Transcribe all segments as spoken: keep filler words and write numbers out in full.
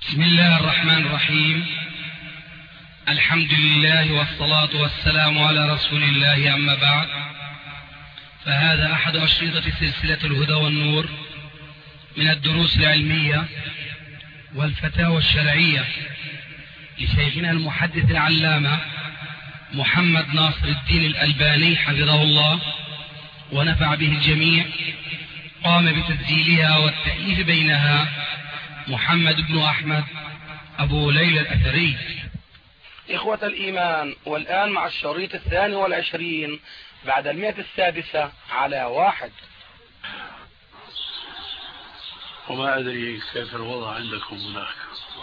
بسم الله الرحمن الرحيم. الحمد لله والصلاة والسلام على رسول الله، أما بعد، فهذا أحد أشرطة سلسلة الهدى والنور من الدروس العلمية والفتاوى الشرعية لشيخنا المحدث العلامة محمد ناصر الدين الألباني حفظه الله ونفع به الجميع. قام بتسجيلها والتأليف بينها محمد بن أحمد أبو ليلى الأثري. إخوة الإيمان، والآن مع الشريط الثاني والعشرين بعد المئة السادسة على واحد. وما أدري كيف الوضع عندكم هناك.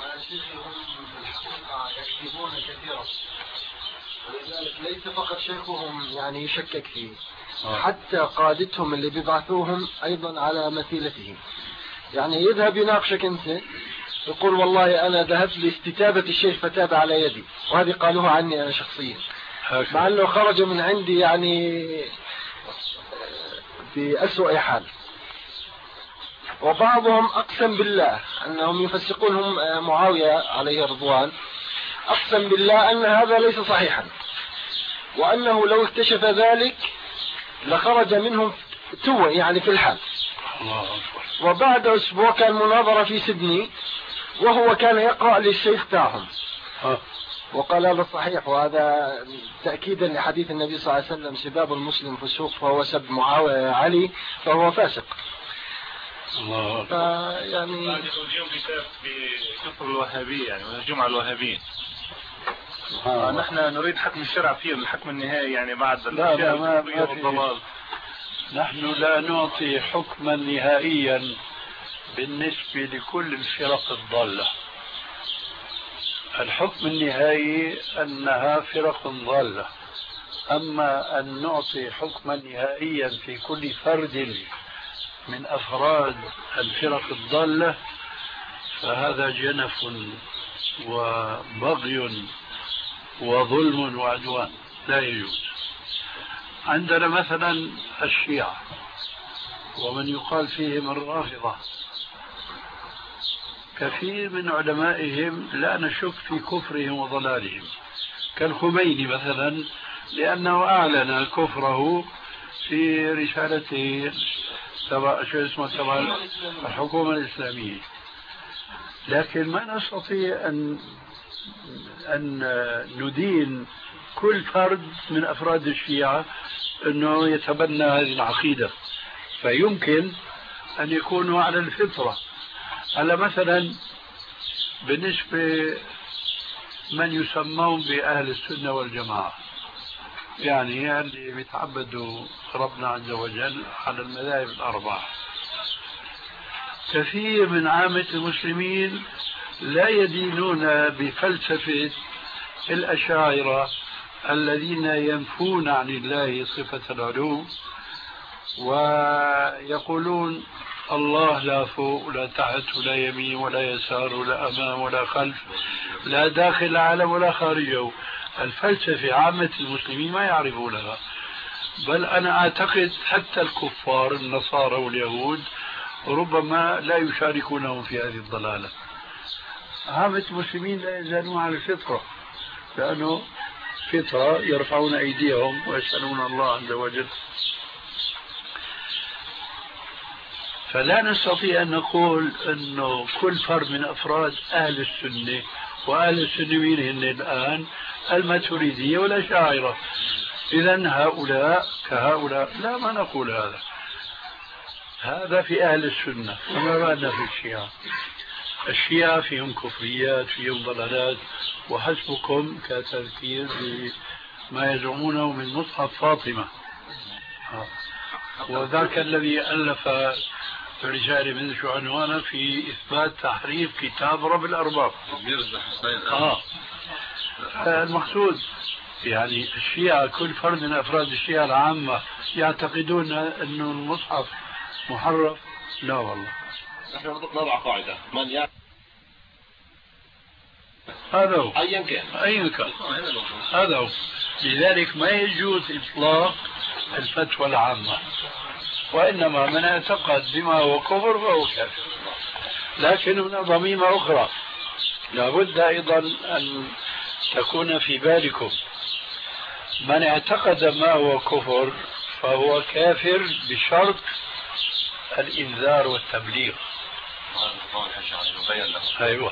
يكذبون كثيرا، ولذلك ليس فقط شيخهم يعني يشكك فيه، آه. حتى قادتهم اللي بيبعثوهم أيضا على مثيلتهم. يعني يذهب يناقشك أنت، يقول والله أنا ذهبت لاستتابة الشيخ فتاب على يدي، وهذه قالوها عني أنا شخصيا، مع أنه خرج من عندي يعني بأسوأ حال. وبعضهم أقسم بالله أنهم يفسقونهم معاوية عليه رضوان، أقسم بالله أن هذا ليس صحيحا، وأنه لو اكتشف ذلك لخرج منهم توه يعني في الحال. وبعد أسبوع كان مناظرة في سيدني، وهو كان يقرأ للشيخ تاعهم وقال هذا صحيح، وهذا تأكيدا لحديث النبي صلى الله عليه وسلم: سباب المسلم فسوق، فهو سب معاوية علي فهو فاسق. الله يعني اليوم كتاب بكفر الوهابية، يعني الجمعة الوهابيين. نحن نريد حكم الشرع فيهم، الحكم النهائي يعني بعد الأشياء والضلال. نحن لا نعطي حكما نهائيا بالنسبة لكل الفرق الضالة. الحكم النهائي أنها فرق ضالة، أما أن نعطي حكما نهائيا في كل فرد من أفراد الفرق الضالة فهذا جنف وبغي وظلم وعدوان لا يجوز. عندنا مثلا الشيعة ومن يقال فيهم الرافضة، كثير من علمائهم لا نشك في كفرهم وضلالهم، كالخميني مثلا، لأنه أعلن كفره في رسالته تبع شو اسمه تبع الحكومة الإسلامية. لكن ما نستطيع أن أن ندين كل فرد من أفراد الشيعة أنه يتبنى هذه العقيدة، فيمكن أن يكونوا على الفطرة. على مثلا بالنسبة من يسمون بأهل السنة والجماعة، يعني اللي بيتعبدوا ربنا عز وجل على المذاهب الأربعة، كثير من عامة المسلمين لا يدينون بفلسفة الأشاعرة الذين ينفون عن الله صفة العلو ويقولون الله لا فوق ولا تحت ولا يمين ولا يسار ولا أمام ولا خلف، لا داخل العالم ولا خارجه. الفلسفة عامة المسلمين ما يعرفونها، بل أنا أعتقد حتى الكفار النصارى واليهود ربما لا يشاركونهم في هذه الضلالة. عامة المسلمين لا يزالون على الفطرة، لأنه فطرة يرفعون أيديهم ويسألون الله عز وجل. فلا نستطيع أن نقول أنه كل فرد من أفراد أهل السنة، وأهل السنة مين هن الآن؟ الماتريدية والأشاعرة، إذن هؤلاء كهؤلاء، لا، ما نقول هذا. هذا في أهل السنة. فما بالنا في الشيعة؟ الشيعة فيهم كفريات، فيهم ضلالات، وحسبكم كتذكير بما يزعمونه من مصحف فاطمة، وذاك الذي ألف رسالة من شو عنوانه في إثبات تحريف كتاب رب الأرباب. آه. المقصود يعني الشيعة كل فرد من أفراد الشيعة العامة يعتقدون أن المصحف محرف؟ لا والله. نحن نضع قاعدة: من يعرف هذا هو أيا كان أيا كان هذا هو. لذلك ما يجوز إطلاق الفتوى العامة، وإنما من اعتقد بما هو كفر فهو كافر. لكن هنا ضميمة أخرى: لابد أيضا أن تكون في بالكم من اعتقد ما هو كفر فهو كافر بشرط الإنذار والتبليغ. أيوة،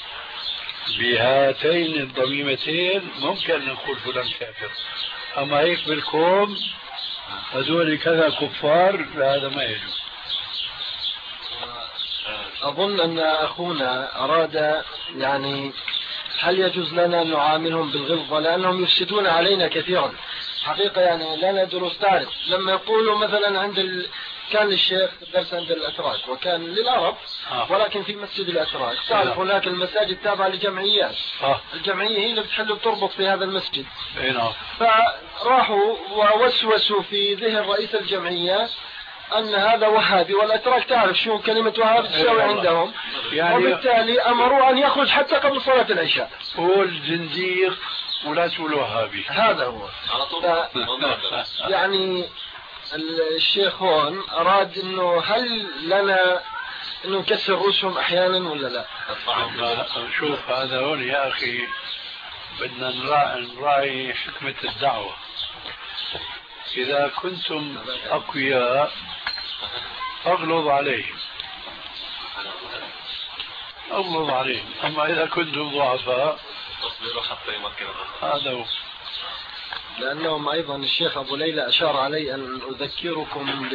بهاتين الضميمتين ممكن أن نقول فلان كافر، أما هيك بالكوم هذول كذا كفار، لا هذا ما يجوز. أظن أن أخونا أراد يعني هل يجوز لنا أن نعاملهم بالغلظة لأنهم يفسدون علينا كثيرا حقيقة. يعني لنا دروس تعرف لما يقولوا مثلا عند ال... كان للشيخ درس عند الأتراك وكان للعرب ولكن في مسجد الأتراك. تعرف هناك المساجد تابعة لجمعيات، الجمعية هي اللي بتحل وتربط في هذا المسجد. فراحوا ووسوسوا في ذهن رئيس الجمعية أن هذا وهابي، والأتراك تعرف شو كلمة وهابي تساوي عندهم، يعني وبالتالي أمروا أن يخرج حتى قبل صلاة العشاء. قول زنديق ولا تقول وهابي، هذا هو. ف... يعني الشيخ هون أراد أنه هل لنا أنه نكسر رؤوسهم أحيانا ولا لا؟ شوف هذا هون يا أخي بدنا نراعي حكمة الدعوة. إذا كنتم أقوياء أغلظ عليهم أغلظ عليهم، أما إذا كنتم ضعفاء هذا هو. لأنهم أيضا الشيخ أبو ليلى أشار علي أن أذكركم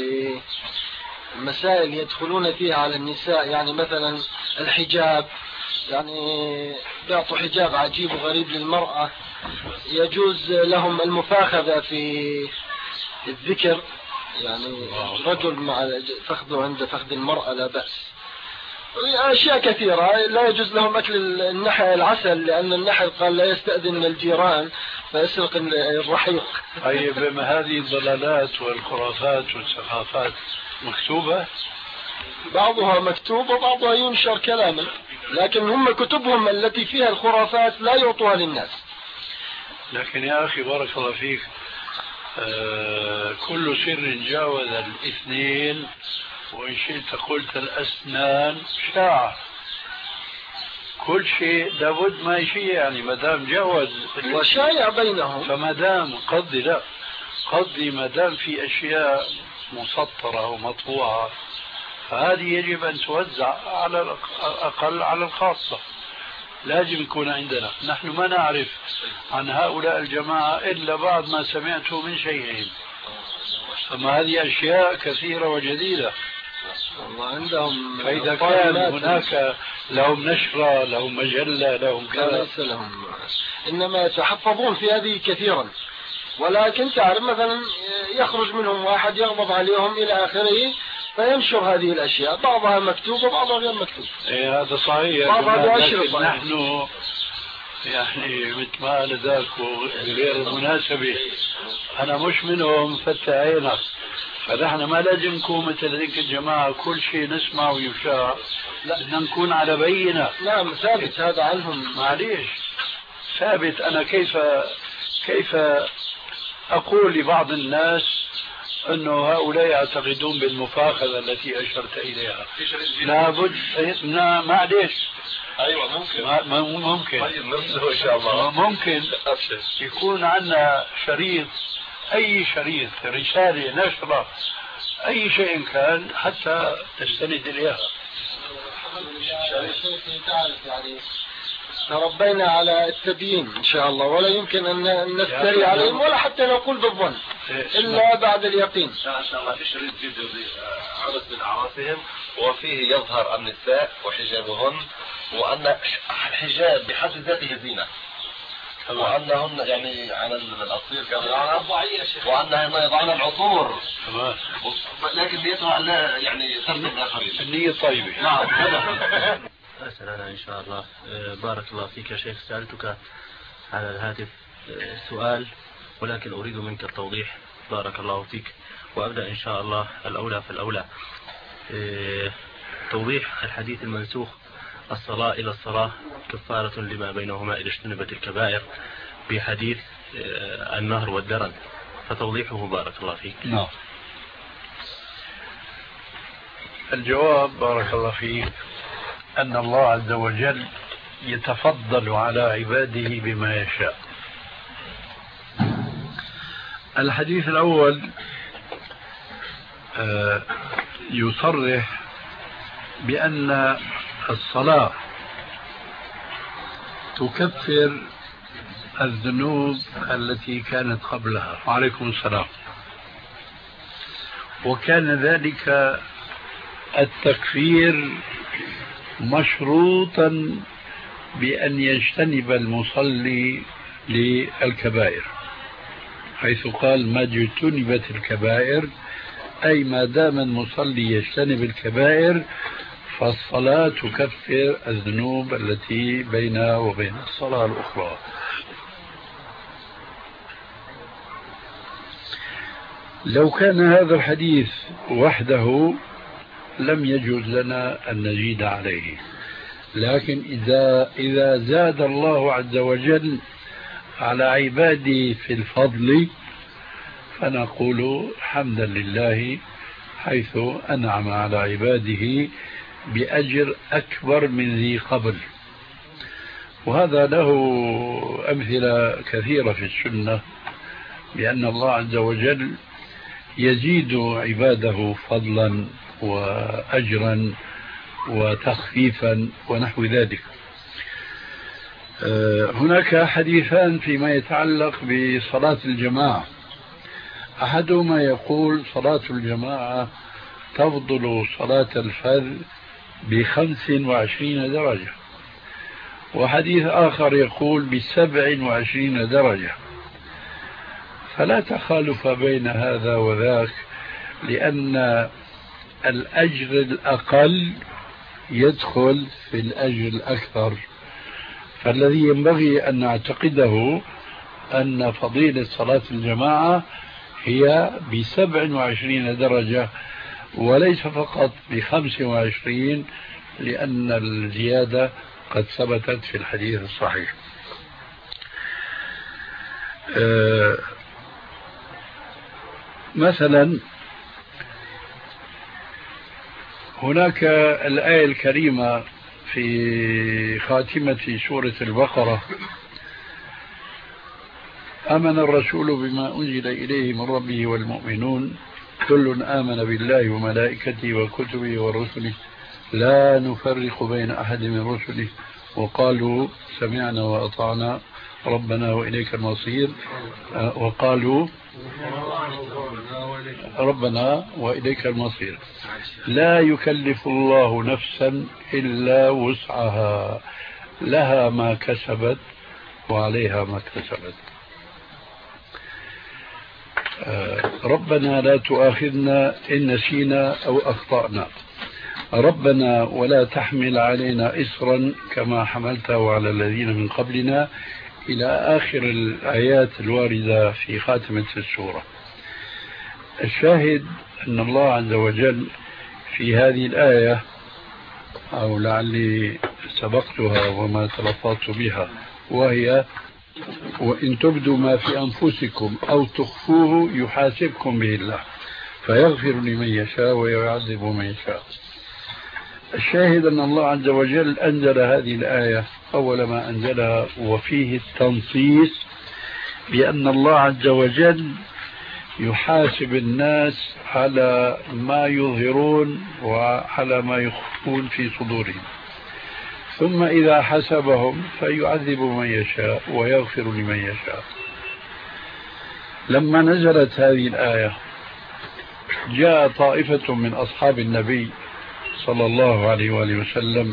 بمسائل يدخلون فيها على النساء، يعني مثلا الحجاب، يعني بيعطوا حجاب عجيب وغريب للمرأة، يجوز لهم المفاخذة في الذكر، يعني رجل مع فخذه عند فخذ المرأة لا بأس. أشياء كثيرة. لا يجوز لهم أكل النحل العسل لأن النحل قال لا يستأذن الجيران فيسرق الرحيق. طيب ما هذه الضلالات والخرافات والسخافات مكتوبة؟ بعضها مكتوب وبعضها ينشر كلاما، لكن هم كتبهم التي فيها الخرافات لا يعطوها للناس. لكن يا أخي بارك الله فيك، آه كل سر جاوز الاثنين وإن شئت قلت الأسنان شاع. كل شيء لابد ما شيء، يعني ما دام جاوز وشايع بينهم، فما دام قضي لا قضي ما دام في أشياء مسطرة ومطبوعة فهذه يجب أن توزع على الأقل على الخاصة. لازم يكون عندنا، نحن ما نعرف عن هؤلاء الجماعة إلا بعد ما سمعته من شيئهم، فما هذه أشياء كثيرة وجديدة. عندهم فإذا كان هناك لهم نشرة لهم مجلة لهم كذا ليس لهم، إنما يتحفظون في هذه كثيرا. ولكن تعرف مثلا يخرج منهم واحد يغضب عليهم إلى آخره فينشر هذه الأشياء، بعضها مكتوب وبعضها غير مكتوب. إيه هذا صحيح. بعضها بأشرف. نحن يعني مثل ما قال ذاك وغير المناسبة أنا مش منهم فتى عينك، فنحن ما لازم نكون مثل ذيك الجماعة كل شيء نسمع ويشاع، لا بدنا نكون على بينة. نعم ثابت هذا عنهم. معليش ثابت. أنا كيف كيف أقول لبعض الناس أنه هؤلاء يعتقدون بالمفاخذة التي أشرت إليها؟ لابد. معليش. أيوة ممكن. ما ممكن. طيب نرسله إن شاء الله. ممكن يكون عندنا شريط، أي شريط، رسالة، نشرة، أي شيء كان حتى تستند إليها. يعني تربينا على التبيين إن شاء الله، ولا يمكن أن نفتري عليهم ولا حتى نقول بالظن إلا بعد اليقين. إن شاء الله في شريط فيديو عرس من أعراسهم وفيه يظهر النساء وحجابهن، وأن الحجاب بحد ذاته زينة، وأنهن يعني على الأصيل كانوا وأنهن يضعن العطور، لكن نيتها لا يعني ترتب الآخرين. النية طيبة. نعم. أسأل أنا إن شاء الله. بارك الله فيك يا شيخ، سألتك على الهاتف سؤال ولكن أريد منك التوضيح. بارك الله فيك. وأبدأ إن شاء الله الأولى فالأولى. توضيح الحديث المنسوخ: الصلاة إلى الصلاة كفارة لما بينهما إذا اجتنبت الكبائر، بحديث النهر والدرن، فتوضيحه بارك الله فيك. نعم. الجواب بارك الله فيك أن الله عز وجل يتفضل على عباده بما يشاء. الحديث الأول يصرح بأن الصلاة تكفر الذنوب التي كانت قبلها. وعليكم السلام. وكان ذلك التكفير مشروطا بأن يجتنب المصلي للكبائر، حيث قال ما اجتنبت الكبائر، أي ما دام المصلي يجتنب الكبائر فالصلاة تكفر الذنوب التي بينها وبين الصلاة الأخرى. لو كان هذا الحديث وحده لم يجوز لنا أن نزيد عليه، لكن إذا إذا زاد الله عز وجل على عباده في الفضل فنقول حمدا لله حيث أنعم على عباده بأجر أكبر من ذي قبل. وهذا له أمثلة كثيرة في السنة بأن الله عز وجل يزيد عباده فضلا وأجرا وتخفيفا ونحو ذلك. هناك حديثان فيما يتعلق بصلاة الجماعة. أحدهما يقول صلاة الجماعة تفضل صلاة الفرد بخمس وعشرين درجة، وحديث آخر يقول بسبع وعشرين درجة، فلا تخالف بين هذا وذاك، لأن الأجر الأقل يدخل في الأجر الأكثر. فالذي ينبغي أن نعتقده أن فضيلة صلاة الجماعة هي بسبع وعشرين درجة وليس فقط بخمس وعشرين، لأن الزيادة قد ثبتت في الحديث الصحيح. أه مثلا هناك الآية الكريمة في خاتمة سورة البقرة: آمن الرسول بما أنزل إليه من ربه والمؤمنون كل آمن بالله وملائكته وكتبه ورسله لا نفرق بين أحد من رسله وقالوا سمعنا وأطعنا ربنا وإليك المصير وقالوا ربنا وإليك المصير لا يكلف الله نفسا إلا وسعها لها ما كسبت وعليها ما اكتسبت. ربنا لا تؤاخذنا إن نسينا أو أخطأنا، ربنا ولا تحمل علينا إصرا كما حملته على الذين من قبلنا، إلى آخر الآيات الواردة في خاتمة السورة. الشاهد أن الله عز وجل في هذه الآية، أو لعلي سبقتها وما تلفظت بها، وهي وإن تبدوا ما في أنفسكم أو تخفوه يحاسبكم به الله فيغفر لمن يشاء ويعذب من يشاء. الشاهد أن الله عز وجل أنزل هذه الآية أول ما أنزلها، وفيه التنصيص بأن الله عز وجل يحاسب الناس على ما يظهرون وعلى ما يخفون في صدورهم، ثم إذا حسبهم فيعذب من يشاء ويغفر لمن يشاء. لما نزلت هذه الآية جاء طائفة من أصحاب النبي صلى الله عليه وآله وسلم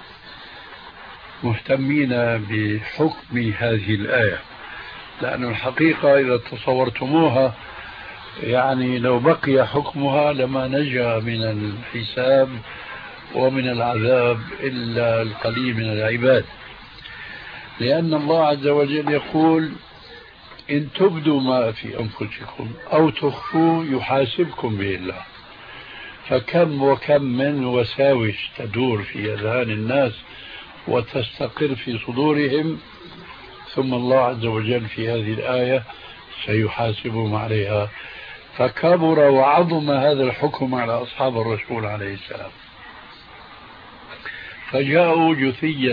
مهتمين بحكم هذه الآية، لأن الحقيقة إذا تصورتموها يعني لو بقي حكمها لما نجا من الحساب ومن العذاب إلا القليل من العباد، لأن الله عز وجل يقول إن تبدوا ما في أنفسكم أو تخفوا يحاسبكم به الله. فكم وكم من وساوس تدور في أذهان الناس وتستقر في صدورهم، ثم الله عز وجل في هذه الآية سيحاسبهم عليها. فكبر وعظم هذا الحكم على أصحاب الرسول عليه السلام، فجاءوا جثيا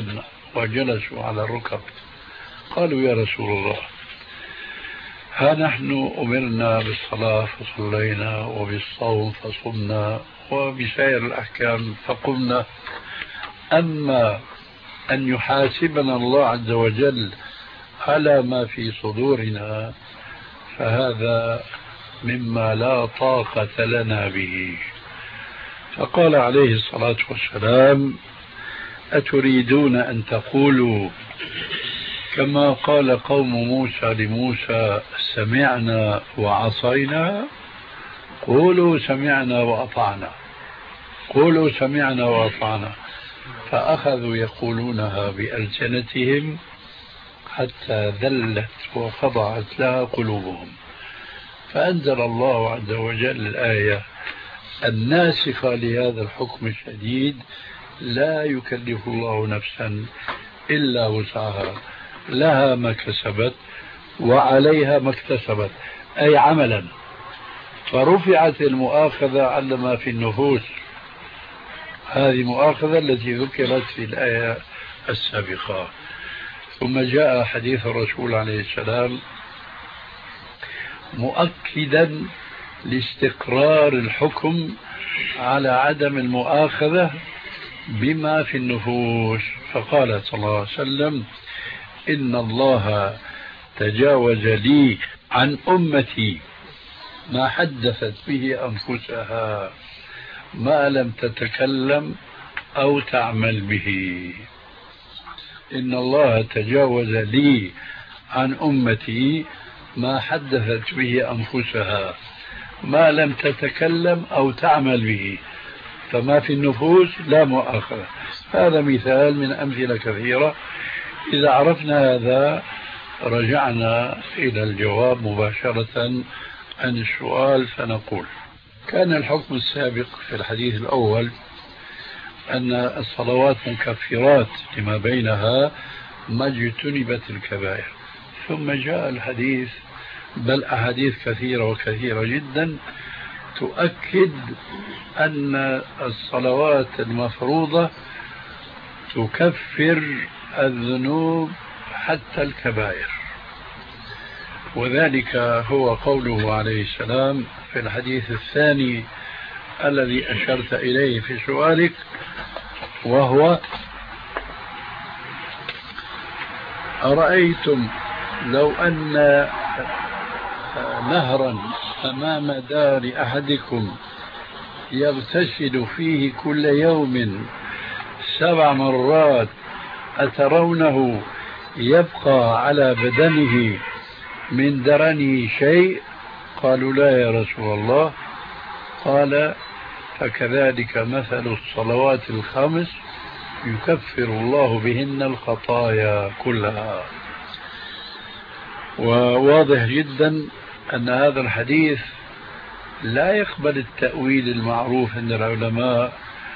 وجلسوا على الركب قالوا يا رسول الله ها نحن أمرنا بالصلاة فصلينا وبالصوم فصمنا وبسائر الأحكام فقمنا، أما أن يحاسبنا الله عز وجل على ما في صدورنا فهذا مما لا طاقة لنا به. فقال عليه الصلاة والسلام أتريدون أن تقولوا كما قال قوم موسى لموسى سمعنا وعصينا؟ قولوا سمعنا وأطعنا، قولوا سمعنا وأطعنا. فأخذوا يقولونها بألسنتهم حتى ذلت وخضعت لها قلوبهم، فأنزل الله عز وجل الآية الناسخة لهذا الحكم الشديد: لا يكلف الله نفسا إلا وسعها لها ما كسبت وعليها ما اكتسبت، أي عملا. فرفعت المؤاخذة على ما في النفوس، هذه مؤاخذة التي ذكرت في الآية السابقة. ثم جاء حديث الرسول عليه السلام مؤكدا لاستقرار الحكم على عدم المؤاخذة بما في النفوس، فقال صلى الله عليه وسلم إن الله تجاوز لي عن أمتي ما حدثت به أنفسها ما لم تتكلم أو تعمل به. إن الله تجاوز لي عن أمتي ما حدثت به أنفسها ما لم تتكلم أو تعمل به، فما في النفوس لا مؤاخذة. هذا مثال من أمثلة كثيرة. إذا عرفنا هذا رجعنا إلى الجواب مباشرة عن السؤال، فنقول كان الحكم السابق في الحديث الأول أن الصلوات مكفرات لما بينها ما اجتنبت الكبائر، ثم جاء الحديث بل أحاديث كثيرة وكثيرة جدا تؤكد أن الصلوات المفروضة تكفر الذنوب حتى الكبائر، وذلك هو قوله عليه السلام في الحديث الثاني الذي أشرت إليه في سؤالك، وهو أرأيتم لو أن نهرا أمام دار أحدكم يغتسل فيه كل يوم سبع مرات أترونه يبقى على بدنه من درنه شيء؟ قالوا لا يا رسول الله. قال فكذلك مثل الصلوات الخمس يكفر الله بهن الخطايا كلها. وواضح جدا أن هذا الحديث لا يقبل التأويل المعروف عند العلماء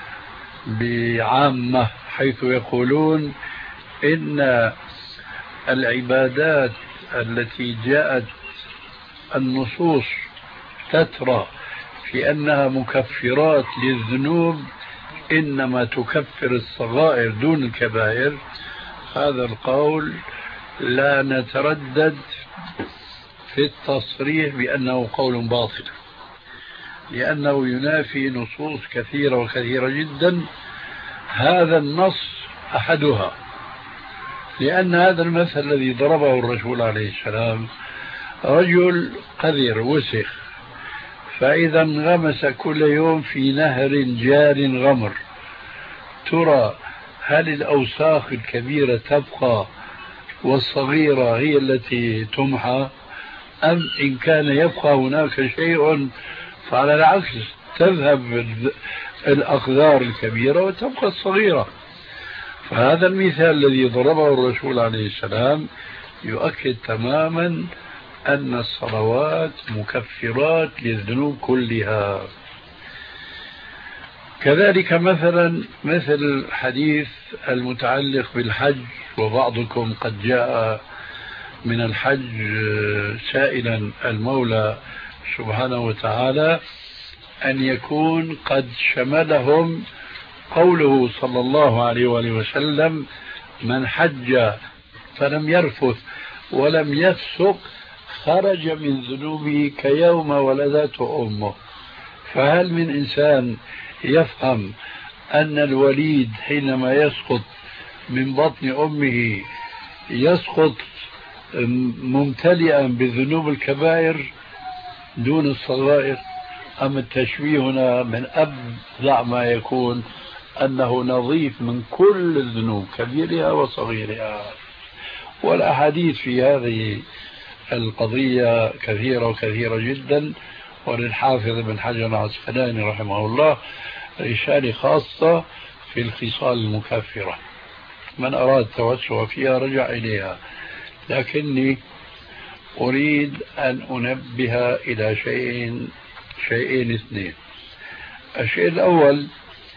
بعامة، حيث يقولون إن العبادات التي جاءت النصوص تترى في أنها مكفرات للذنوب إنما تكفر الصغائر دون الكبائر. هذا القول لا نتردد في التصريح بأنه قول باطل، لأنه ينافي نصوص كثيرة وكثيرة جدا. هذا النص أحدها، لأن هذا المثل الذي ضربه الرسول عليه السلام رجل قذر وسخ، فإذا انغمس كل يوم في نهر جار غمر، ترى هل الأوساخ الكبيرة تبقى والصغيرة هي التي تمحى، أم إن كان يبقى هناك شيء فعلى العكس تذهب الأقذار الكبيرة وتبقى الصغيرة؟ فهذا المثال الذي ضربه الرسول عليه السلام يؤكد تماما أن الصلوات مكفرات للذنوب كلها. كذلك مثلا مثل الحديث المتعلق بالحج، وبعضكم قد جاء من الحج سائلا المولى سبحانه وتعالى أن يكون قد شملهم قوله صلى الله عليه وآله وسلم من حج فلم يرفث ولم يفسق خرج من ذنوبه كيوم ولدته أمه. فهل من إنسان يفهم أن الوليد حينما يسقط من بطن أمه يسقط ممتلئا بذنوب الكبائر دون الصغائر؟ أم التشبيه هنا من أبدع ما يكون أنه نظيف من كل الذنوب كبيرها وصغيرها؟ والأحاديث في هذه القضية كثيرة وكثيرة جدا، وللحافظ ابن حجر العسقلاني رحمه الله رسالة خاصة في الخصال المكفرة، من أراد التوسع فيها رجع إليها. لكني أريد أن أنبه إلى شيئين شيئين اثنين. الشيء الأول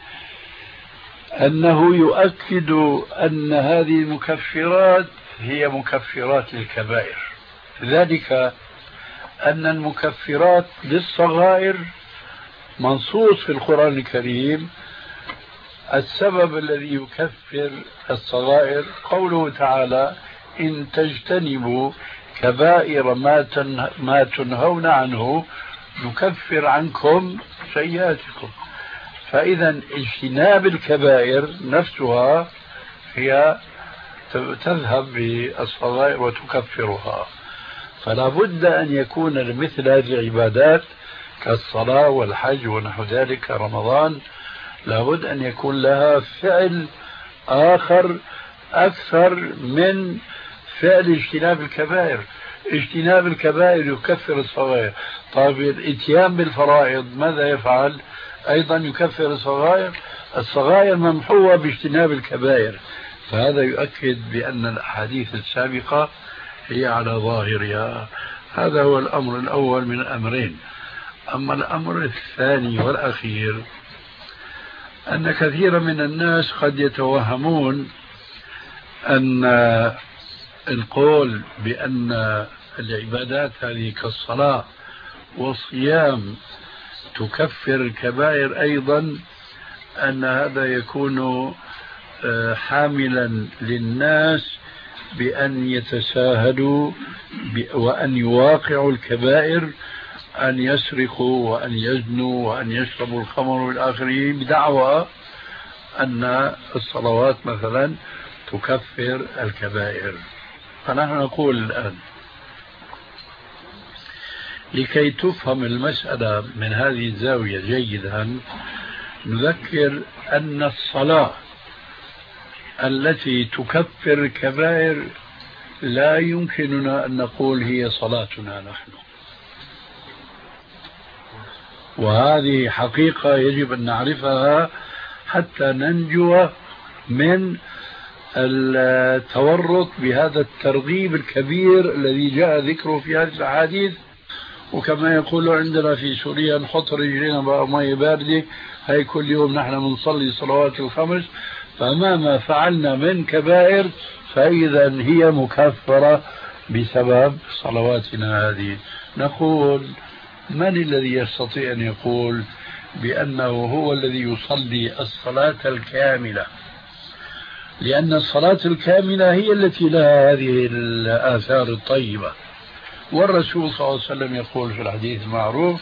أنه يؤكد أن هذه المكفرات هي مكفرات للكبائر، ذلك أن المكفرات للصغائر منصوص في القرآن الكريم. السبب الذي يكفر الصغائر قوله تعالى: إن تجتنبوا كبائر ما ما تنهون عنه نكفر عنكم سيئاتكم. فإذا اجتناب الكبائر نفسها هي تذهب بالصغائر وتكفرها. فلا بد أن يكون لمثل هذه العبادات كالصلاة والحج ونحو ذلك رمضان لا بد أن يكون لها فعل آخر أكثر من فعل اجتناب الكبائر. اجتناب الكبائر يكفر الصغائر. طيب الاتيان بالفرائض ماذا يفعل؟ أيضا يكفر الصغائر. الصغائر ممحوة باجتناب الكبائر. فهذا يؤكد بأن الأحاديث السابقة هي على ظاهرها. هذا هو الأمر الأول من الأمرين. أما الأمر الثاني والأخير أن كثير من الناس قد يتوهمون أن القول بأن العبادات هذه كالصلاة والصيام تكفر الكبائر أيضا، أن هذا يكون حاملا للناس بأن يتساهلوا وأن يواقعوا الكبائر، أن يسرقوا وأن يزنوا وأن يشربوا الخمر والآخرين بدعوى أن الصلوات مثلا تكفر الكبائر. فنحن نقول الآن لكي تفهم المسألة من هذه الزاوية جيدا نذكر أن الصلاة التي تكفر الكبائر لا يمكننا أن نقول هي صلاتنا نحن، وهذه حقيقة يجب أن نعرفها حتى ننجو من التورط بهذا الترغيب الكبير الذي جاء ذكره في هذه الأحاديث. وكما يقول عندنا في سوريا نحط رجلنا بمية باردة، هاي كل يوم نحن بنصلي صلوات الخمس، فمهما فعلنا من كبائر فإذا هي مكفرة بسبب صلواتنا هذه. نقول من الذي يستطيع أن يقول بأنه هو الذي يصلي الصلاة الكاملة؟ لأن الصلاة الكاملة هي التي لها هذه الآثار الطيبة. والرسول صلى الله عليه وسلم يقول في الحديث المعروف: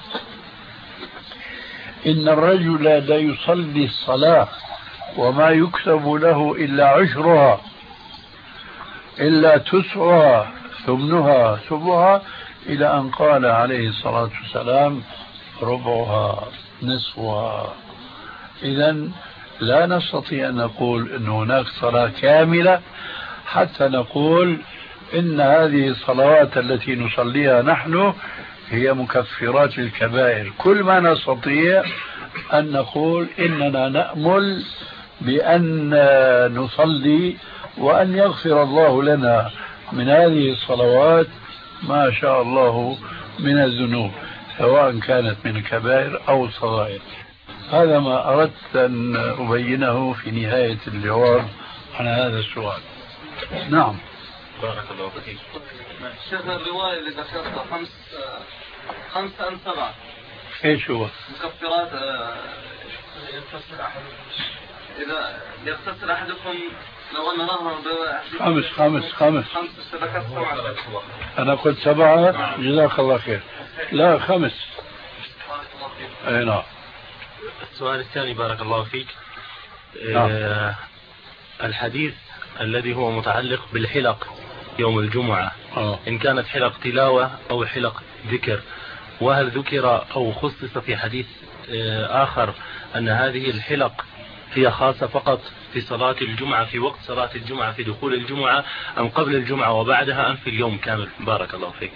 إن الرجل لا يصلي الصلاة وما يكتب له إلا عشرها إلا تسعها ثمنها سبعها، إلى أن قال عليه الصلاة والسلام: ربعها نصفها. إذن لا نستطيع أن نقول أن هناك صلاة كاملة حتى نقول إن هذه الصلوات التي نصليها نحن هي مكفرات الكبائر. كل ما نستطيع أن نقول إننا نأمل بأن نصلي وأن يغفر الله لنا من هذه الصلوات ما شاء الله من الذنوب، سواء كانت من الكبائر أو الصغائر. هذا ما أردت أن أبينه في نهاية الجواب عن هذا السؤال. نعم. بارك الله فيك. شيخ الرواية اللي ذكرتها خمس خمسة أم سبعة، ايش هو؟ مكفرات. إذا يغتسل أحدكم لو أن نهرا خمس خمس خمس خمس ذكرت سبعة. أنا قلت سبعة جزاك الله خير. لا خمس. أي نعم. السؤال الثاني بارك الله فيك. نعم. آه الحديث الذي هو متعلق بالحلق يوم الجمعة آه. إن كانت حلق تلاوة أو حلق ذكر، وهل ذكر أو خصص في حديث آه آخر أن هذه الحلق هي خاصة فقط في صلاة الجمعة في وقت صلاة الجمعة في دخول الجمعة، أم قبل الجمعة وبعدها، أم في اليوم كامل؟ بارك الله فيك.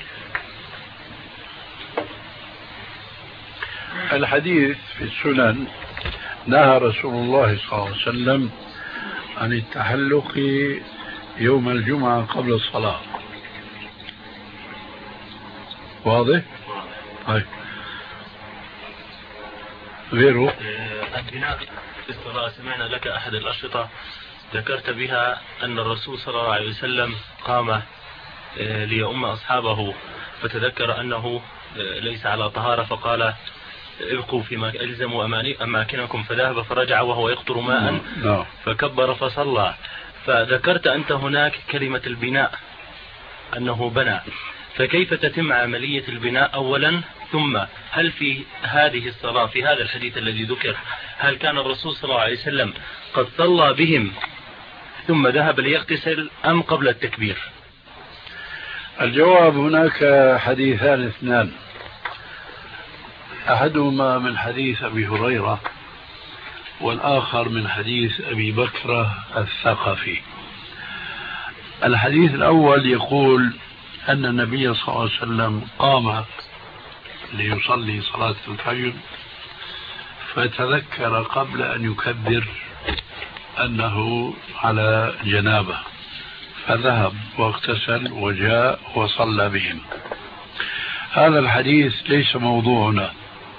الحديث في السنن نهى رسول الله صلى الله عليه وسلم عن التحلق يوم الجمعة قبل الصلاة. واضح؟ طيب غيره؟ البناء في الصلاة، سمعنا لك أحد الأشرطة ذكرت بها أن الرسول صلى الله عليه وسلم قام ليؤم أصحابه فتذكر أنه ليس على طهارة فقال ابقوا فيما ألزموا أماكنكم، فذهب فرجع وهو يقطر ماء فكبر فصلى. فذكرت أنت هناك كلمة البناء أنه بنى، فكيف تتم عملية البناء أولا؟ ثم هل في هذه الصلاة في هذا الحديث الذي ذكر هل كان الرسول صلى الله عليه وسلم قد صلى بهم ثم ذهب ليغتسل أم قبل التكبير؟ الجواب هناك حديثان اثنان، أحدهما من حديث أبي هريرة والآخر من حديث أبي بكر الثقفي. الحديث الأول يقول أن النبي صلى الله عليه وسلم قام ليصلي صلاة الفجر فتذكر قبل أن يكبر أنه على جنابه فذهب واغتسل وجاء وصلى بهم. هذا الحديث ليس موضوعنا.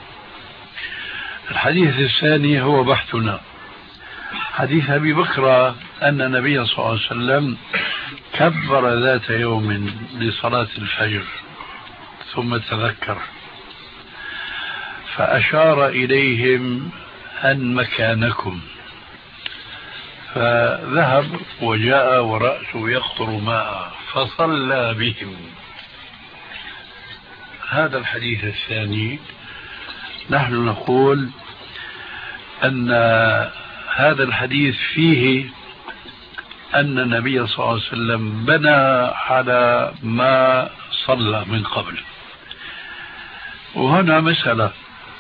الحديث الثاني هو بحثنا، حديث أبي بكر أن النبي صلى الله عليه وسلم كبر ذات يوم لصلاة الفجر ثم تذكر فأشار إليهم أن مكانكم، فذهب وجاء ورأسه يقطر ماء فصلى بهم. هذا الحديث الثاني نحن نقول أن هذا الحديث فيه أن النبي صلى الله عليه وسلم بنى على ما صلى من قبل. وهنا مسألة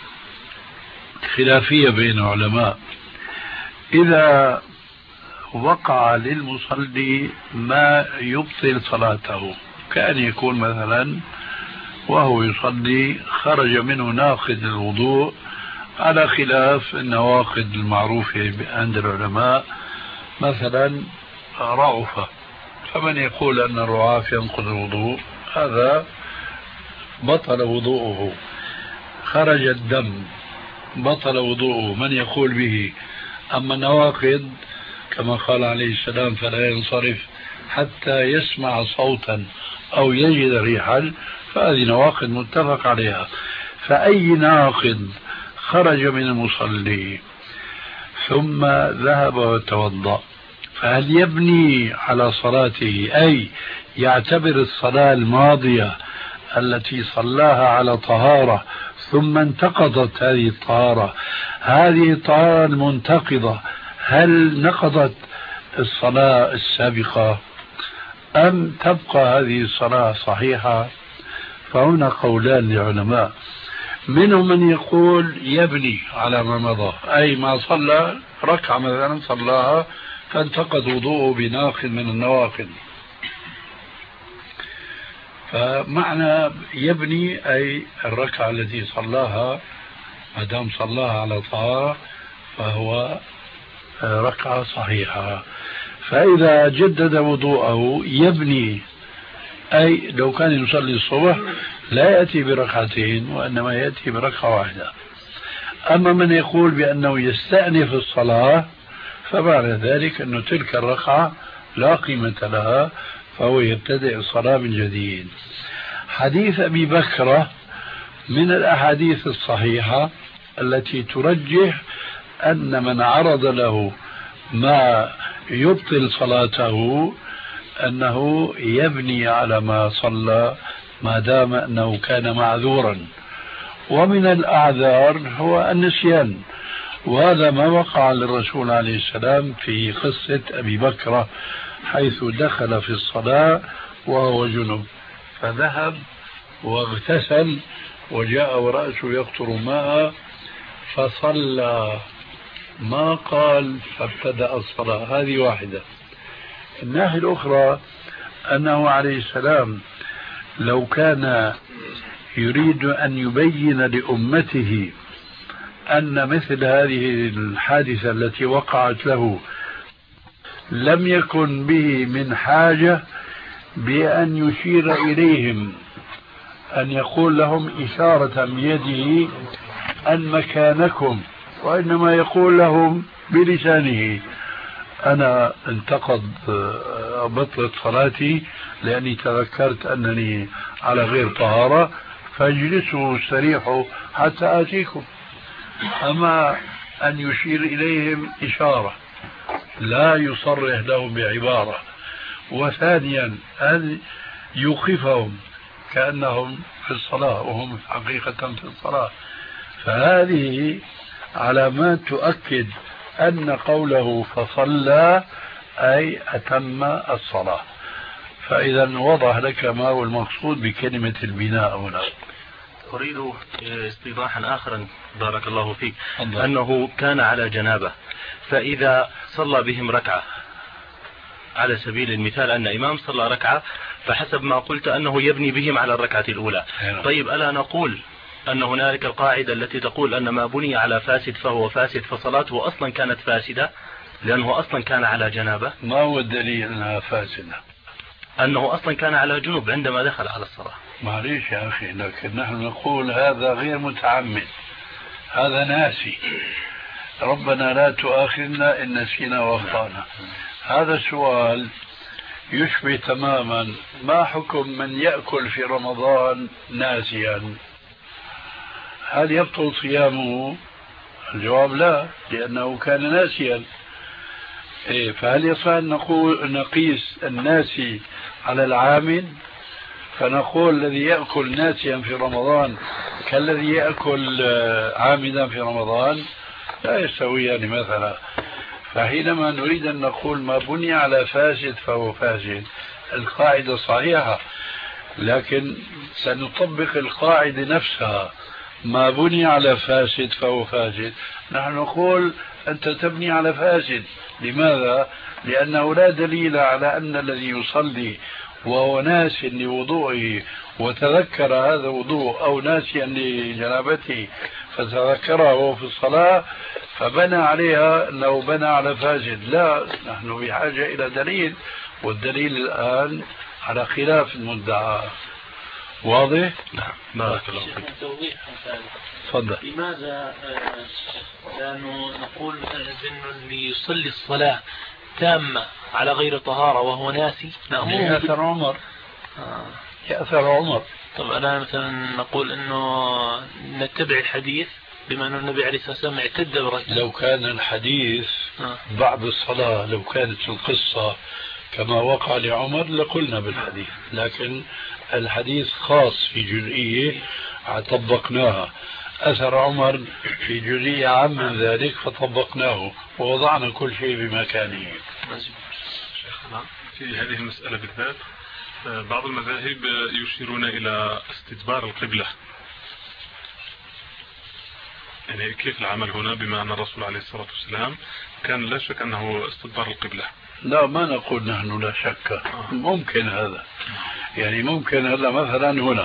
خلافية بين العلماء، إذا وقع للمصلي ما يبطل صلاته كأن يكون مثلا وهو يصلي خرج منه ناقض الوضوء على خلاف النواقض المعروفة عند العلماء، مثلا رعفة، فمن يقول أن الرعاف ينقض الوضوء هذا بطل وضوءه، خرج الدم بطل وضوءه، من يقول به. أما النواقض كما قال عليه السلام فلا ينصرف حتى يسمع صوتا أو يجد ريحا، فهذه نواقض متفق عليها. فأي ناقض خرج من المصلي ثم ذهب وتوضأ فهل يبني على صلاته، أي يعتبر الصلاة الماضية التي صلاها على طهارة ثم انتقضت هذه الطهارة، هذه الطهارة المنتقضة هل نقضت الصلاة السابقة أم تبقى هذه الصلاة صحيحة؟ فهنا قولان للعلماء، منهم من يقول يبني على ما مضى، أي ما صلى ركعة مثلا صلاها فانتقض وضوءه بناقض من النواقض، فمعنى يبني أي الركعة التي صلاها ما دام صلاها على طهارة فهو ركعة صحيحة. فإذا جدد وضوءه يبني، أي لو كان يصلي الصبح لا يأتي بركعتين وإنما يأتي بركعة واحدة. أما من يقول بأنه يستأنف الصلاة فمعنى ذلك أن تلك الركعة لا قيمة لها فهو يبتدئ الصلاة من جديد. حديث أبي بكر من الأحاديث الصحيحة التي ترجح أن من عرض له ما يبطل صلاته أنه يبني على ما صلى ما دام أنه كان معذورا. ومن الأعذار هو النسيان، وهذا ما وقع للرسول عليه السلام في قصة أبي بكر حيث دخل في الصلاة وهو جنب فذهب واغتسل وجاء ورأسه يقطر ماء فصلى، ما قال فابتدأ الصلاة. هذه واحدة. الناحية الأخرى أنه عليه السلام لو كان يريد أن يبين لأمته أن مثل هذه الحادثة التي وقعت له لم يكن به من حاجة بأن يشير إليهم، أن يقول لهم إشارة بيده أن مكانكم، وإنما يقول لهم بلسانه أنا انتقض بطلت صلاتي لأني تذكرت أنني على غير طهارة فاجلسوا استريحوا حتى آتيكم. أما أن يشير إليهم إشارة لا يصرح لهم بعبارة، وثانيا أن يوقفهم كأنهم في الصلاة وهم حقيقة في الصلاة. فهذه علامات تؤكد أن قوله فصلى أي أتم الصلاة. فإذا وضح لك ما هو المقصود بكلمة البناء هنا. أريد استيضاحا آخرا بارك الله فيك الله. أنه كان على جنابه، فإذا صلى بهم ركعة على سبيل المثال أن إمام صلى ركعة فحسب ما قلت أنه يبني بهم على الركعة الأولى. طيب ألا نقول أن هنالك القاعدة التي تقول أن ما بني على فاسد فهو فاسد، فصلاته أصلا كانت فاسدة لأنه أصلا كان على جنابه؟ ما هو الدليل أنها فاسدة؟ أنه أصلا كان على جنوب عندما دخل على الصلاة. معليش يا أخي، لكن نحن نقول هذا غير متعمد، هذا ناسي. ربنا لا تؤاخذنا إن نسينا واخطأنا. هذا السؤال يشبه تماما ما حكم من يأكل في رمضان ناسيا، هل يبطل صيامه؟ الجواب لا، لأنه كان ناسيا. إيه، فهل يصح أن نقول نقيس الناسي على العامل؟ فنقول الذي يأكل ناسيا في رمضان كالذي يأكل عامدا في رمضان؟ لا يستويان يعني مثلا. فحينما نريد أن نقول ما بني على فاسد فهو فاسد، القاعدة صحيحة، لكن سنطبق القاعدة نفسها، ما بني على فاسد فهو فاسد. نحن نقول أنت تبني على فاسد. لماذا؟ لأنه لا دليل على أن الذي يصلي وهو ناس لوضوئه وتذكر هذا وضوء أو ناسيا لجنابته فتذكره وهو في الصلاة فبنى عليها أنه بنى على فاسد. لا، نحن بحاجة إلى دليل، والدليل الآن على خلاف المدعى. واضح؟ نعم بارك الله فيك. توضيح تفضل. لماذا لأنه نقول أنه اللي يصلي الصلاة تامة على غير طهارة وهو ناسي نأمره يأثر عمر آه. يأثر عمر. طب أنا مثلا نقول أنه نتبع الحديث بما أن النبي عليه الصلاة والسلام اعتد بركعة. لو كان الحديث آه. بعد الصلاة، لو كانت القصة كما وقع لعمر لقلنا بالحديث، لكن الحديث خاص في جزئية طبقناها، أثر عمر في جزئية عام من ذلك فطبقناه ووضعنا كل شيء بمكانه. في هذه المسألة بالذات بعض المذاهب يشيرون إلى استدبار القبلة، يعني كيف العمل هنا بما أن الرسول عليه الصلاة والسلام كان لا شك أنه استدبار القبلة؟ لا، ما نقول نحن لا شك، ممكن هذا، يعني ممكن هذا مثلا هنا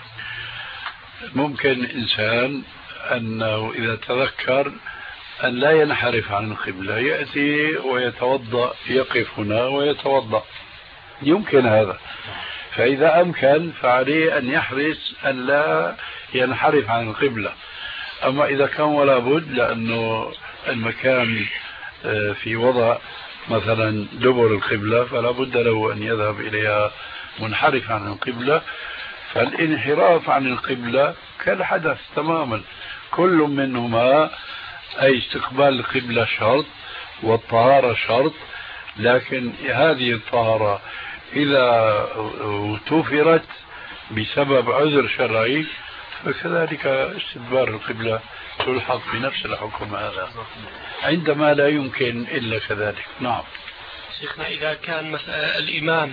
ممكن إنسان أنه إذا تذكر أن لا ينحرف عن القبلة يأتي ويتوضأ، يقف هنا ويتوضأ، يمكن هذا. فإذا أمكن فعليه أن يحرص أن لا ينحرف عن القبلة. أما إذا كان ولا بد لأنه المكان في وضع مثلا دبر القبلة فلا بد له أن يذهب إليها منحرف عن القبلة، فالانحراف عن القبلة كالحدث تماما، كل منهما أي استقبال القبلة شرط والطهارة شرط، لكن هذه الطهارة إذا توفرت بسبب عذر شرعي فكذلك استدبار القبلة تلحق بنفس الحكم هذا عندما لا يمكن إلا كذلك. نعم. شيخنا إذا كان مثلا الإمام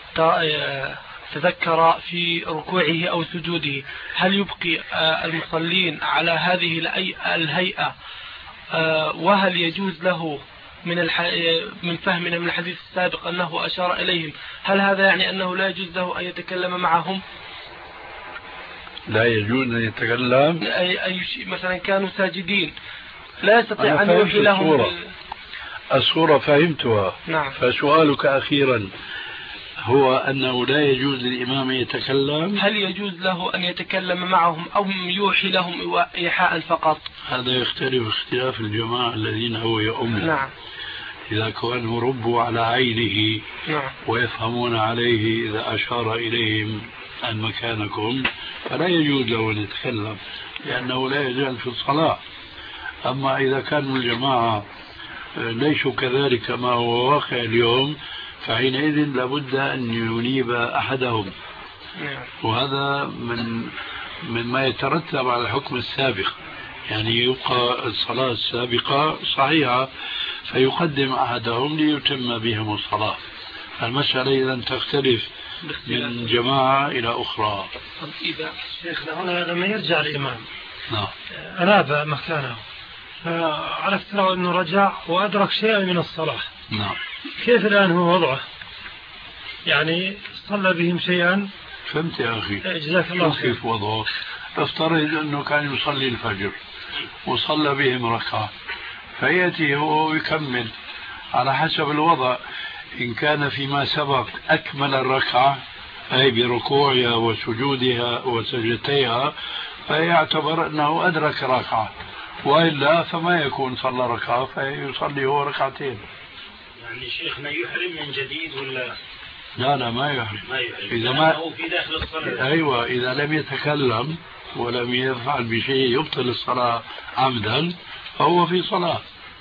تذكر في ركوعه أو سجوده هل يبقي المصلين على هذه الهيئة وهل يجوز له من الح... من فهمنا من الحديث السابق أنه أشار إليهم هل هذا يعني أنه لا يجوز له أن يتكلم معهم؟ لا يجوز أن يتكلم أي, أي شيء مثلا كانوا ساجدين لا يستطيع أن يوحي لهم الصورة. الصورة فهمتها. نعم. فسؤالك أخيرا هو أنه لا يجوز للإمام يتكلم هل يجوز له أن يتكلم معهم أو يوحي لهم إيحاء فقط؟ هذا يختلف اختلاف الجماعة الذين هو يؤم. نعم. إذا كانوا ربوا على عينه نعم. ويفهمون عليه إذا أشار إليهم عن مكانكم فلا يجوز له أن يتكلم لأنه لا يزال في الصلاة. أما إذا كانوا الجماعة ليسوا كذلك كما هو واقع اليوم فحينئذ لابد أن ينيب أحدهم. وهذا من مما يترتب على الحكم السابق يعني يبقى الصلاة السابقة صحيحة فيقدم أحدهم ليتم بهم الصلاة. المسألة إذا تختلف من جماعة إلى أخرى. إذا شيخنا هنا لما يرجع الإمام نعم أناب مكانه فعلى افتراض أنه رجع وأدرك شيئا من الصلاة نعم كيف الآن هو وضعه؟ يعني صلى بهم شيئا. فهمت يا أخي جزاك الله خير. كيف وضعه؟ افترض أنه كان يصلي الفجر وصلى بهم ركعة فيأتي هو ويكمل على حسب الوضع. إن كان فيما سبق أكمل الركعة أي بركوعها وسجودها وسجدتها فيعتبر أنه أدرك ركعة وإلا فما يكون صلى ركعة فيصلي هو ركعتين. يعني شيخنا يحرم من جديد ولا لا لا ما يحرم, ما يحرم. إذا ما هو في داخل الصلاة. أيوة إذا لم يتكلم ولم يفعل بشيء يبطل الصلاة عمدا فهو في صلاة.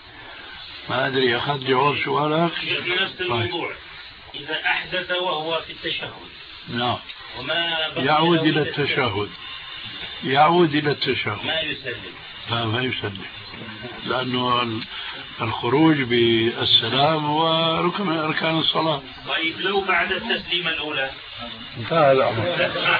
ما أدري أخذ جواب سؤالك من نفس الموضوع. إذا أحدث وهو في التشهد نعم وما يعود إلى التشهد يعود إلى التشهد ما يسلم لا ما يسلم لأنه الخروج بالسلام هو ركن من أركان الصلاة. طيب لو بعد التسليمة الأولى انتهى الأمر.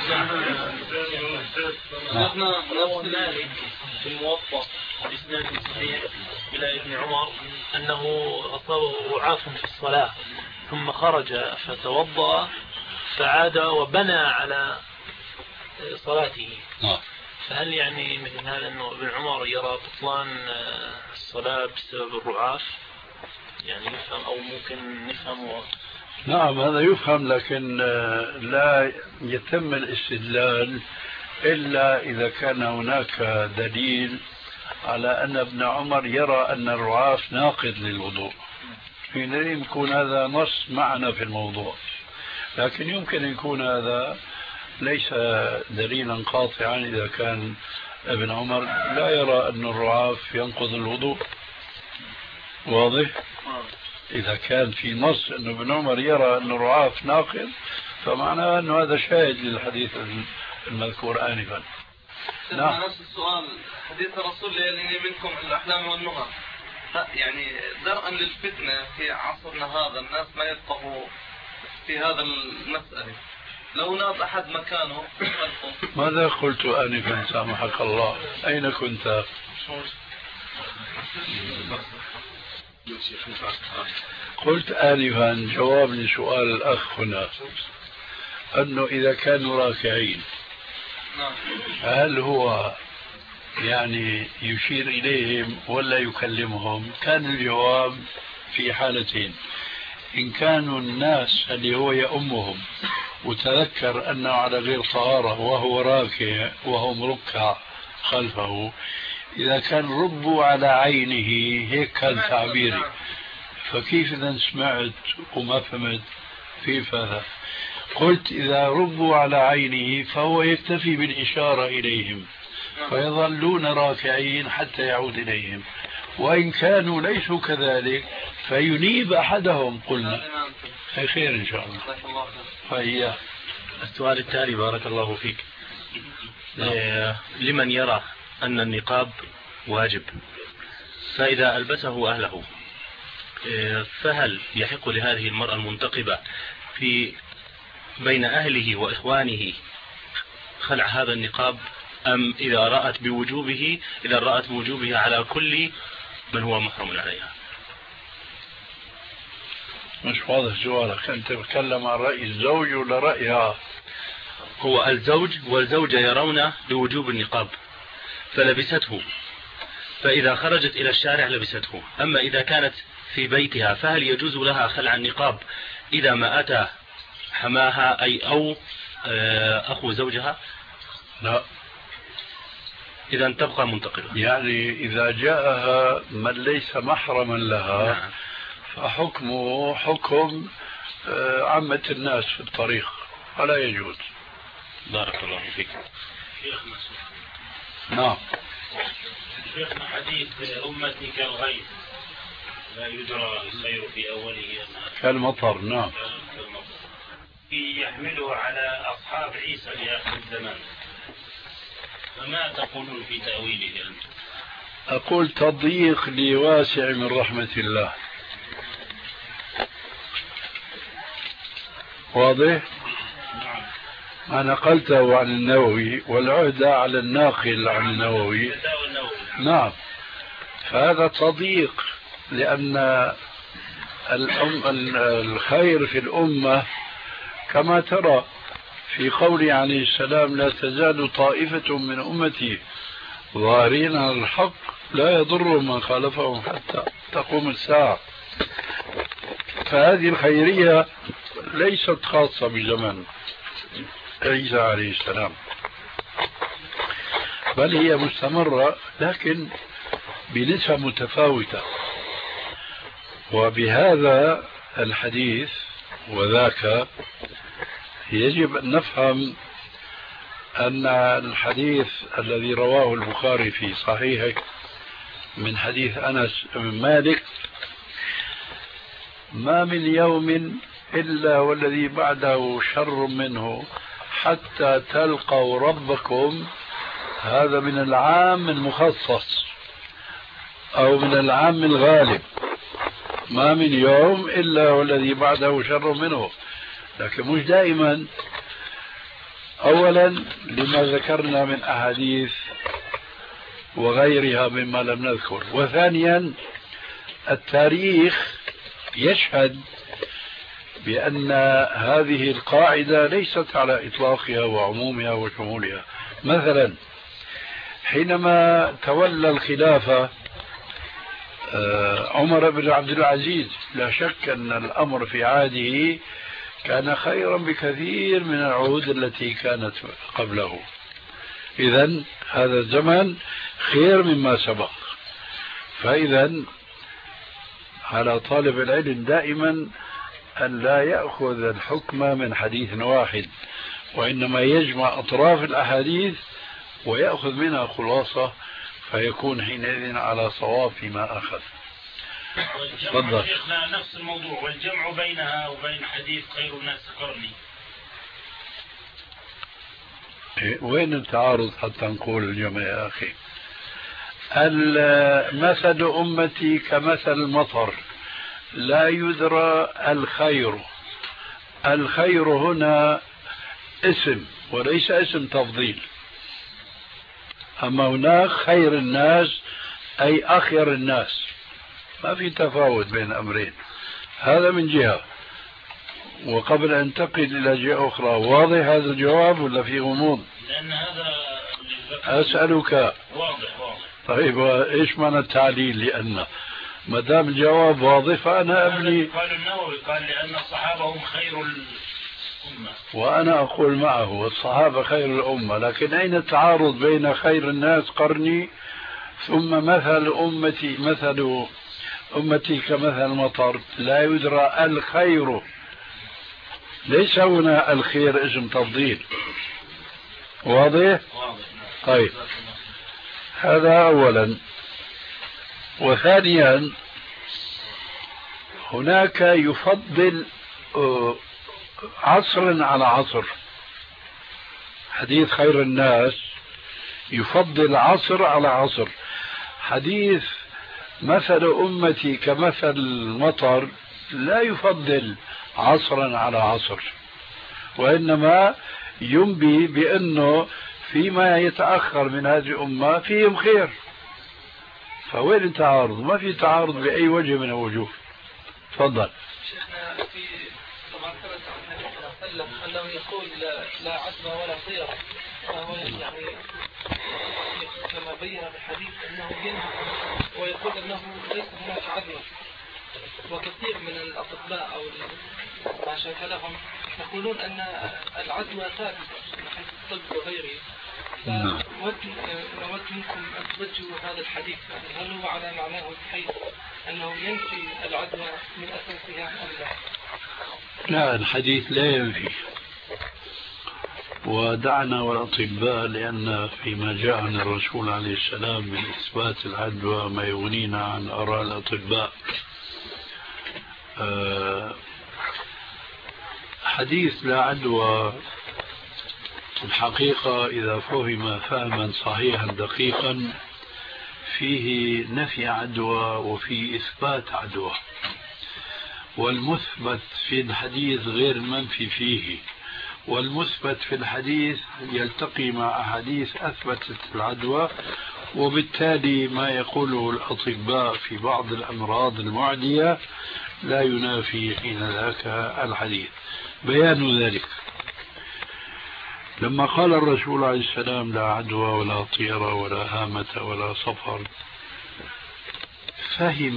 نحن نفس ذلك في الموطأ بإسناد صحيح إلى ابن عمر أنه أصابه رعاف في الصلاة ثم خرج فتوضأ فعاد وبنى على صلاته. فهل يعني مثل هذا أنه ابن عمر يرى بطلان الصلاة بسبب الرعاف يعني يفهم أو ممكن نفهم؟ نعم هذا يفهم لكن لا يتم الاستدلال إلا إذا كان هناك دليل على أن ابن عمر يرى أن الرعاف ناقض للوضوء حينئذ يكون هذا نص معنا في الموضوع. لكن يمكن أن يكون هذا ليس دليلا قاطعا إذا كان ابن عمر لا يرى أن الرعاف ينقض الوضوء. واضح؟ إذا كان في نص أن ابن عمر يرى أن الرعاف ناقض فمعناه أن هذا شاهد للحديث المذكور آنفا. نعم. نفس السؤال حديث الرسول لا يليني منكم الأحلام والنهى يعني درءا للفتنة في عصرنا هذا الناس ما يفقهوا في هذا المسألة لو ناب أحد مكانه ماذا قلت آنفا سامحك الله؟ أين كنت؟ قلت آنفا جواب لسؤال الأخ هنا أنه إذا كانوا راكعين هل هو يعني يشير إليهم ولا يكلمهم؟ كان الجواب في حالتين. إن كانوا الناس اللي هو يأمهم وتذكر أنه على غير طهارة وهو راكع وهو مركع خلفه إذا كان ربوا على عينه هيك كان تعبيري فكيف إذا سمعت وما فهمت كيف هذا؟ قلت إذا ربوا على عينه فهو يكتفي بالإشارة إليهم فيظلون راكعين حتى يعود إليهم وإن كانوا ليسوا كذلك فينيب أحدهم قلنا خير إن شاء الله. فهي السؤال التالي بارك الله فيك. لمن يرى أن النقاب واجب فإذا ألبسه أهله فهل يحق لهذه المرأة المنتقبة في بين أهله وإخوانه خلع هذا النقاب أم إذا رأت بوجوبه إذا رأت بوجوبه على كل من هو محرم عليها؟ مش واضح سؤالك، أنت تتكلم عن رأي الزوج ولا رأيها؟ هو الزوج والزوجة يرون بوجوب النقاب فلبسته، فإذا خرجت إلى الشارع لبسته. أما إذا كانت في بيتها فهل يجوز لها خلع النقاب إذا ما أتى حماها أي أو أخو زوجها؟ لا. إذا تبقى منتقبة. يعني إذا جاءها من ليس محرما لها نعم. فحكمه حكم عامة الناس في الطريق فلا يجوز. بارك الله فيك. شيخنا نعم. شيخنا حديث أمتي كالغيث لا يدرى الخير في أوله كالمطر. نعم. يحمله على أصحاب عيسى لآخر الزمان، فما تقولون في تأويله أنتم؟ أقول تضييق لواسع من رحمة الله. واضح؟ ما نقلته عن النووي والعهدة على الناقل عن النووي. نعم. فهذا تضييق لأن الأم الخير في الأمة كما ترى في قوله عليه السلام لا تزال طائفة من أمتي ظاهرين على الحق لا يضر من خالفهم حتى تقوم الساعة. فهذه الخيرية ليست خاصة بزمن عيسى عليه السلام بل هي مستمرة لكن بنسبة متفاوتة. وبهذا الحديث وذاك يجب أن نفهم أن الحديث الذي رواه البخاري في صحيحه من حديث أنس بن مالك ما من يوم إلا والذي بعده شر منه حتى تلقوا ربكم، هذا من العام المخصص أو من العام الغالب، ما من يوم إلا والذي بعده شر منه، لكن مش دائما. أولا لما ذكرنا من أحاديث وغيرها مما لم نذكر، وثانيا التاريخ يشهد بأن هذه القاعدة ليست على إطلاقها وعمومها وشمولها. مثلا حينما تولى الخلافة عمر بن عبد العزيز لا شك أن الأمر في عهده كان خيرا بكثير من العهود التي كانت قبله. إذن هذا الزمن خير مما سبق. فإذا على طالب العلم دائما أن لا يأخذ الحكم من حديث واحد، وإنما يجمع أطراف الأحاديث ويأخذ منها خلاصة فيكون حينئذ على صواب فيما أخذ. تفضل. شيخنا نفس الموضوع والجمع بينها وبين حديث خير الناس قرني. وين التعارض حتى نقول الجمع يا أخي؟ مثل أمتي كمثل المطر لا يدرى الخير. الخير هنا اسم وليس اسم تفضيل. أما هناك خير الناس أي أخير الناس، ما في تفاوت بين أمرين. هذا من جهة. وقبل أن انتقل إلى جهة أخرى، واضح هذا الجواب ولا في غموض؟ لأن هذا أسألك. واضح واضح. طيب إيش معنى التعليل؟ لأن ما دام الجواب واضح فأنا أبني. قال النووي قال لأن الصحابة هم خير الأمة، وأنا أقول معه الصحابة خير الأمة، لكن أين التعارض بين خير الناس قرني ثم مثل أمتي مثل أمتي كمثل المطر لا يدرى الخير؟ ليس هنا الخير اسم تفضيل. واضح؟ طيب هذا أولا. وثانيا هناك يفضل عصر على عصر. حديث خير الناس يفضل عصر على عصر. حديث مثل أمتي كمثل المطر لا يفضل عصرا على عصر، وإنما ينبي بأنه فيما يتأخر من هذه الأمة فيهم خير. فوين التعارض؟ ما في تعارض بأي وجه من الوجوه. تفضل. شيخنا في طبعا ثبت عن النبي صلى الله عليه وسلم أنه يقول لا عزم ولا طيرة، فهو يعني كما بين في الحديث أنه ينهى ويقول أنه ليس هناك عزم. وكثير من الأطباء أو ما شاكل لهم يقولون أن العدوى ثابتة من حيث الطب وغيره. فود منكم أن توجهوا هذا الحديث، هل هو على معناه بحيث أنه ينفي العدوى من أساسها أم لا؟ لا، الحديث لا ينفي. ودعنا والأطباء، لأن فيما جاء عن الرسول عليه السلام من إثبات العدوى ما يغنينا عن آراء الأطباء. أه حديث لا عدوى الحقيقة إذا فهم فهما صحيحا دقيقا فيه نفي عدوى وفيه إثبات عدوى، والمثبت في الحديث غير المنفي فيه، والمثبت في الحديث يلتقي مع أحاديث أثبتت العدوى، وبالتالي ما يقوله الأطباء في بعض الأمراض المعدية لا ينافي حين ذاك الحديث. بيان ذلك لما قال الرسول عليه السلام لا عدوى ولا طيرة ولا هامة ولا صفر، فهم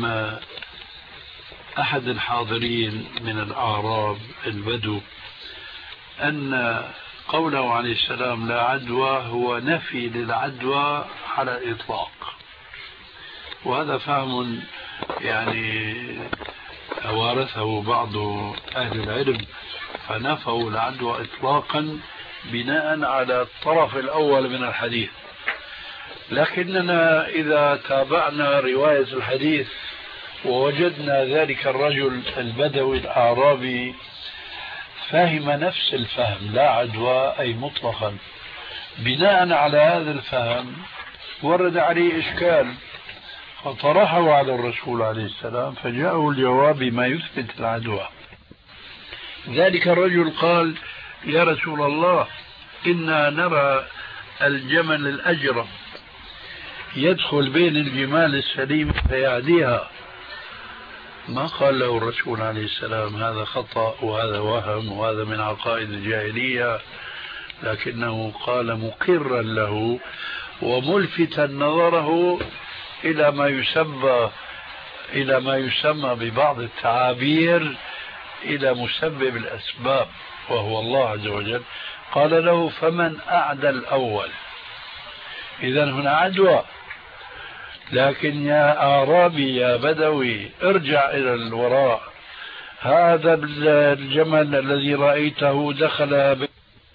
أحد الحاضرين من الأعراب البدو أن قوله عليه السلام لا عدوى هو نفي للعدوى على الإطلاق، وهذا فهم يعني وارثه بعض أهل العلم، فنفوا العدوى إطلاقا بناء على الطرف الأول من الحديث. لكننا إذا تابعنا رواية الحديث ووجدنا ذلك الرجل البدوي الأعرابي فهم نفس الفهم لا عدوى أي مطلقا، بناء على هذا الفهم ورد عليه إشكال فطرحه على الرسول عليه السلام فجاءه الجواب بما يثبت العدوى. ذلك الرجل قال يا رسول الله إنا نرى الجمل الأجرم يدخل بين الجمال السليم فيعديها. ما قال له الرسول عليه السلام هذا خطأ وهذا وهم وهذا من عقائد الجاهلية، لكنه قال مقرا له وملفتا نظره إلى ما يسمى إلى ما يسمى ببعض التعابير إلى مسبب الأسباب وهو الله عز وجل. قال له فمن أعدى الأول؟ إذن هنا عدوى. لكن يا أعرابي يا بدوي ارجع إلى الوراء، هذا الجمل الذي رأيته دخل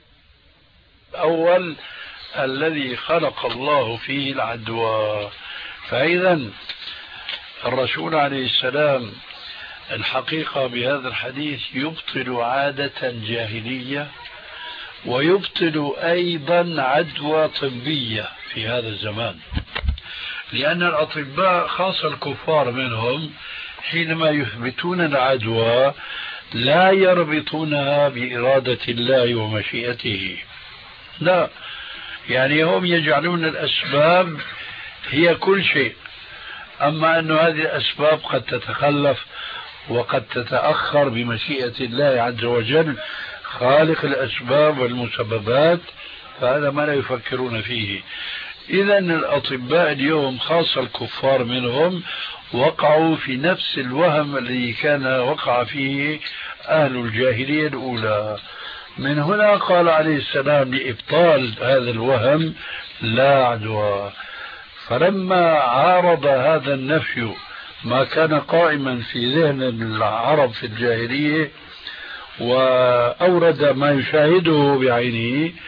الأول الذي خلق الله فيه العدوى. فإذا الرسول عليه السلام الحقيقة بهذا الحديث يبطل عادة جاهلية ويبطل أيضا عدوى طبية في هذا الزمان، لأن الأطباء خاصة الكفار منهم حينما يثبتون العدوى لا يربطونها بإرادة الله ومشيئته، لا، يعني هم يجعلون الأسباب هي كل شيء، أما أن هذه الأسباب قد تتخلف وقد تتأخر بمشيئة الله عز وجل خالق الأسباب والمسببات، فهذا ما لا يفكرون فيه. إذن الأطباء اليوم خاصة الكفار منهم وقعوا في نفس الوهم الذي كان وقع فيه أهل الجاهلية الأولى. من هنا قال عليه السلام لإبطال هذا الوهم لا عدوى. فلما عارض هذا النفي ما كان قائما في ذهن العرب في الجاهلية وأورد ما يشاهده بعينه،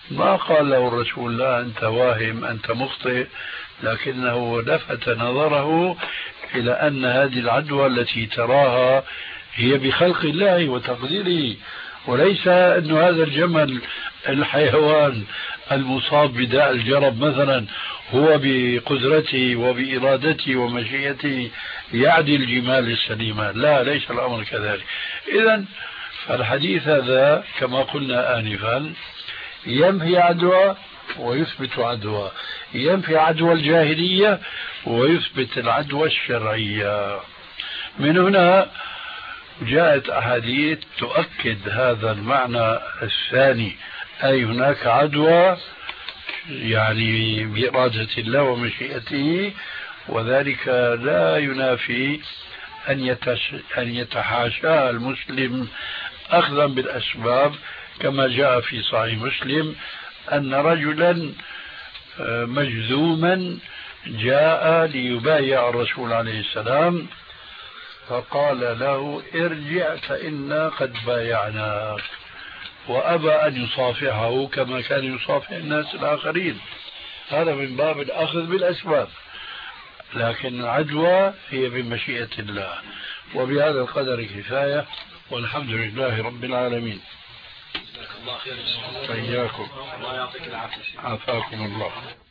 ما قال له الرسول لا أنت واهم أنت مخطئ، لكنه لفت نظره إلى أن هذه العدوى التي تراها هي بخلق الله وتقديره، وليس أن هذا الجمل الحيوان المصاب بداء الجرب مثلا هو بقدرته وبإرادته ومشيئته يعدي الجمال السليمة، لا ليس الأمر كذلك. إذن فالحديث هذا كما قلنا آنفا ينفي عدوى ويثبت عدوى، ينفي عدوى الجاهلية ويثبت العدوى الشرعية. من هنا جاءت أحاديث تؤكد هذا المعنى الثاني، أي هناك عدوى يعني بإرادة الله ومشيئته، وذلك لا ينافي أن أن يتحاشى المسلم أخذا بالأسباب، كما جاء في صحيح مسلم أن رجلا مجذوما جاء ليبايع الرسول عليه السلام، فقال له ارجع فإنا قد بايعناك، وأبى أن يصافحه كما كان يصافح الناس الآخرين. هذا من باب الأخذ بالأسباب، لكن العدوى هي بمشيئة الله. وبهذا القدر كفاية، والحمد لله رب العالمين. الله خير. إياكم. الله يعطيك العافية. عافاكم الله.